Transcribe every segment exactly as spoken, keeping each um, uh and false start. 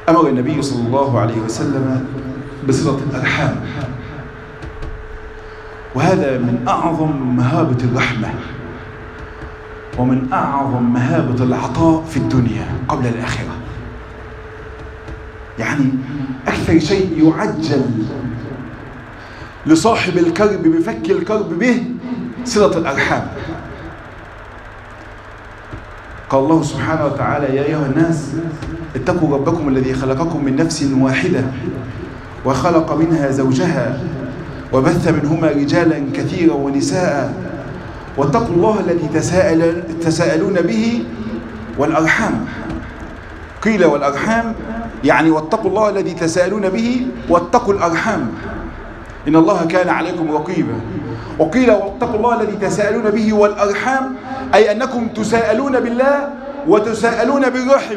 أمر النبي صلى الله عليه وسلم بصلة الأرحام، وهذا من أعظم مهابة الرحمة ومن أعظم مهابة العطاء في الدنيا قبل الآخرة. يعني أكثر شيء يعجل لصاحب الكرب بفك الكرب به صلة الأرحام. قال الله سبحانه وتعالى: يا أيها الناس اتقوا ربكم الذي خلقكم من نفس واحدة وخلق منها زوجها وبث منهما رجالا كثيرا ونساء واتقوا الله الذي تساءل تساءلون به والأرحام. قيل والأرحام يعني واتقوا الله الذي تساءلون به واتقوا الأرحام إن الله كان عليكم رقيبا. وقيل واتقوا الله الذي تساءلون به والأرحام أي أنكم تساءلون بالله وتساءلون بالرحم.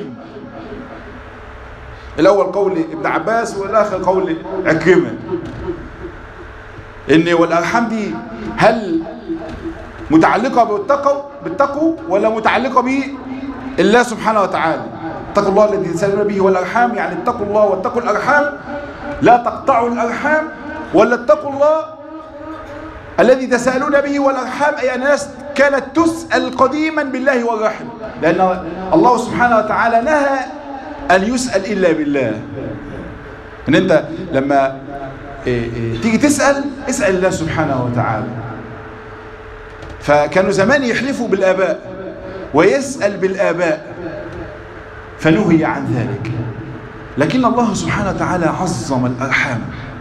الأول قول ابن عباس والآخر قول عكرمة، إن والأرحام دي هل متعلقة بالتقوى بالتقوى ولا متعلقة بالله سبحانه وتعالى؟ اتقوا الله الذي تساءلون به والأرحام يعني اتقوا الله واتقوا الأرحام، لا تقطعوا الأرحام، ولا اتقوا الله الذي تساءلون به والأرحام أي الناس كانت تسأل قديما بالله والرحم، لأن الله سبحانه وتعالى نهى أن يسأل إلا بالله. إن أنت لما تيجي تسأل اسأل الله سبحانه وتعالى. فكانوا زمان يحلفوا بالآباء ويسأل بالآباء فنهي عن ذلك، لكن الله سبحانه وتعالى عظم الأرحام،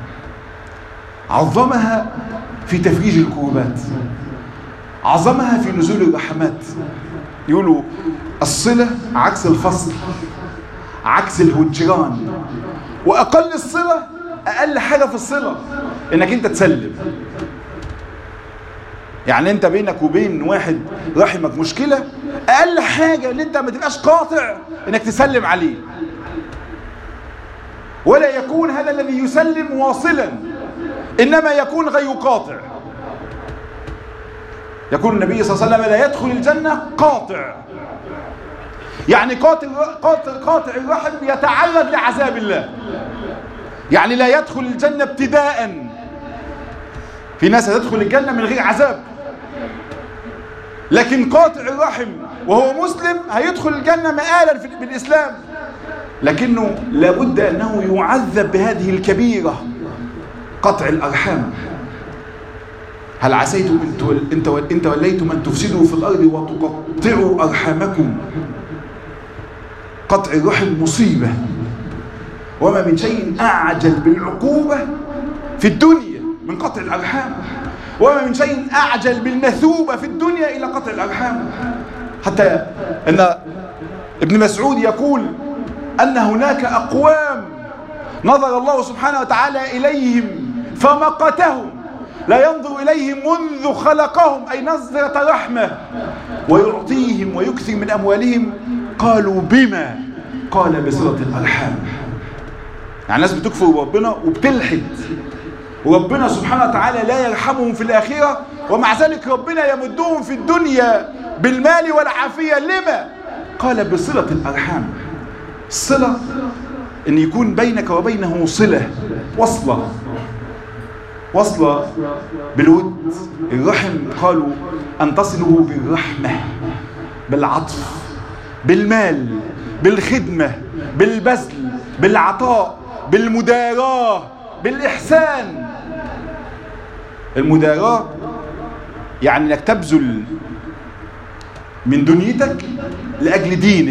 عظمها في تفريج الكربات، عظمها في نزول الرحمات. يقولوا الصلة عكس الفصل، عكس الهجران، وأقل الصلة أقل حاجة في الصلة إنك أنت تسلم. يعني أنت بينك وبين واحد رحمك مشكلة، أقل حاجة إن أنت ما تبقاش قاطع إنك تسلم عليه، ولا يكون هذا الذي يسلم واصلا، إنما يكون غير قاطع. يقول النبي صلى الله عليه وسلم: لا يدخل الجنة قاطع، يعني قاطع قاطع قاطع الرحم يتعرض لعذاب الله، يعني لا يدخل الجنة ابتداء. في ناس هتدخل الجنة من غير عذاب، لكن قاطع الرحم وهو مسلم هيدخل الجنة مآلا بالإسلام، لكنه لابد أنه يعذب بهذه الكبيرة قطع الأرحام. هل عسيتم إن توليتم أن تفسدوا في الأرض وتقطعوا أرحامكم؟ قطع الرحم مصيبة، وما من شيء أعجل بالعقوبة في الدنيا من قطع الأرحام، وما من شيء أعجل بالمثوبة في الدنيا إلى قطع الأرحام. حتى أن ابن مسعود يقول أن هناك أقوام نظر الله سبحانه وتعالى إليهم فمقتهم، لا ينظر إليهم منذ خلقهم، أي نظرة رحمة، ويعطيهم ويكثر من أموالهم. قالوا بما؟ قال بصلة الأرحام. يعني الناس بتكفر ربنا وبتلحد، وربنا سبحانه وتعالى لا يرحمهم في الآخرة، ومع ذلك ربنا يمدهم في الدنيا بالمال والعافية. لما؟ قال بصلة الأرحام. الصلة أن يكون بينك وبينه صلة، وصلة وصلة بالود. الرحم قالوا أن تصله بالرحمة، بالعطف، بالمال، بالخدمة، بالبذل، بالعطاء، بالمداراة، بالإحسان. المداراة يعني أنك تبذل من دنيتك لأجل دينه.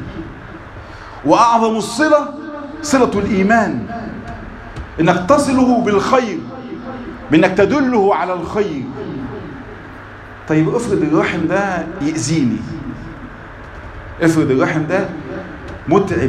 وأعظم الصلة صلة الإيمان، أنك تصله بالخير، بأنك تدله على الخير. طيب افرض الرحم ده يأذيني، افرض الرحم ده متعب،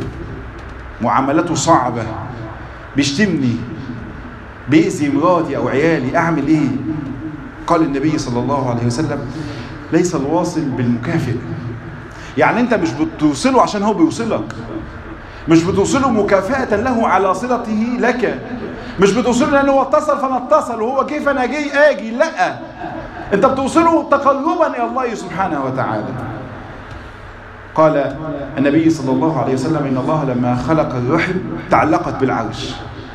معاملته صعبة، بيشتمني، بيأذي مراتي أو عيالي، أعمل إيه؟ قال النبي صلى الله عليه وسلم: ليس الواصل بالمكافئ. يعني أنت مش بتوصله عشان هو بيوصلك، مش بتوصله مكافأة له على صلته لك، مش بتوصله لأنه هو اتصل فأنا اتصل وهو كيف أنا جاي آجي، لا، أنت بتوصله تقربا إلى الله سبحانه وتعالى. قال النبي صلى الله عليه وسلم إن الله لما خلق الرحم تعلقت بالعرش،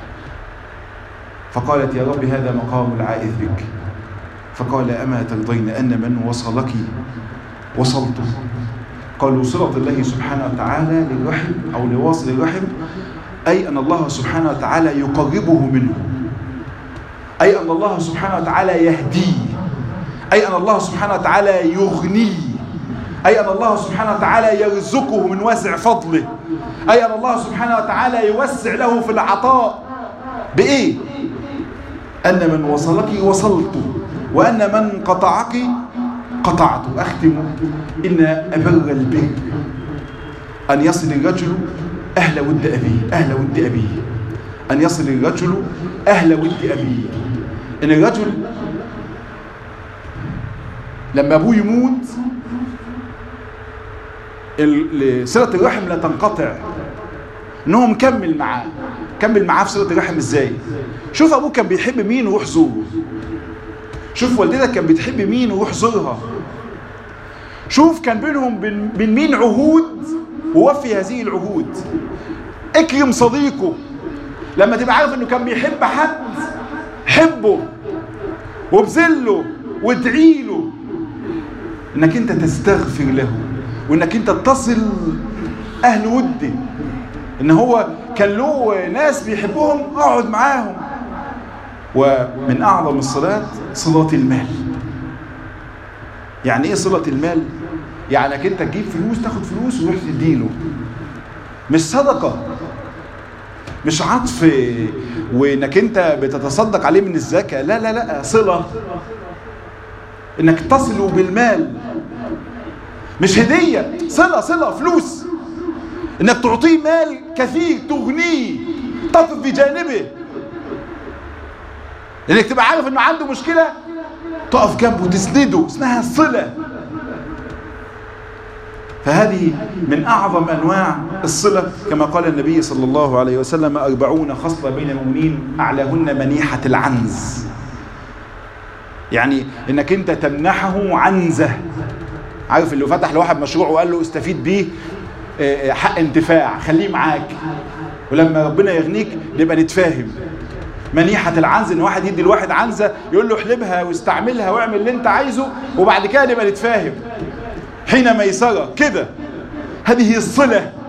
فقالت يا رب هذا مقام العائذ بك، فقال أما ترضين أن من وصلك وصلته؟ قالوا صلة الله سبحانه وتعالى للرحم أو لواصل الرحم أي أن الله سبحانه وتعالى يقربه منه، أي أن الله سبحانه وتعالى يهديه، أي أن الله سبحانه وتعالى يغنيه، أي أن الله سبحانه وتعالى يرزقه من واسع فضله، أي أن الله سبحانه وتعالى يوسع له في العطاء. بإيه؟ أن من وصلك وصلت، وأن من قطعك قطعت. أختم إن أبر البر أن يصل الرجل أهل ود أبيه، أهل ود أبيه، أن يصل الرجل أهل ود أبيه. إن الرجل لما أبوه يموت صلة الرحم لا تنقطع، إنه مكمل معاه، كمل معاه في صلة الرحم. إزاي؟ شوف أبوه كان بيحب مين وروح زوره، شوف والدتك كان بتحب مين وروح زورها، شوف كان بينهم بين مين عهود ووفي هذه العهود. اكرم صديقه، لما تبقى عارف انه كان بيحب حد حبه وابذله وادعي له انك انت تستغفر له، وانك انت تصل اهل وده. ان هو كان له ناس بيحبهم اقعد معاهم. ومن اعظم الصلات صلة المال. يعني ايه صلة المال؟ يعني انك انت تجيب فلوس، تاخد فلوس وتروح تديله، مش صدقة، مش عطف وانك انت بتتصدق عليه من الزكاة، لا لا لا، صلة، انك تصل بالمال، مش هدية، صلة صلة فلوس، انك تعطيه مال كثير تغنيه، تقف بجانبه، انك تبقى عارف انه عنده مشكلة تقف جنبه تسنده، اسمها الصلة. فهذه من أعظم أنواع الصلة، كما قال النبي صلى الله عليه وسلم أربعون خصلة بين المؤمنين أعلاهن منيحة العنز. يعني إنك أنت تمنحه عنزة. عارف اللي فتح لواحد مشروع وقال له استفيد بيه حق انتفاع، خليه معاك، ولما ربنا يغنيك نبقى نتفاهم. منيحة العنز ان واحد يدي الواحد عنزة يقول له احلبها واستعملها واعمل اللي انت عايزه وبعد كده نبقى نتفاهم حين ميسرة كده. هذه الصلة.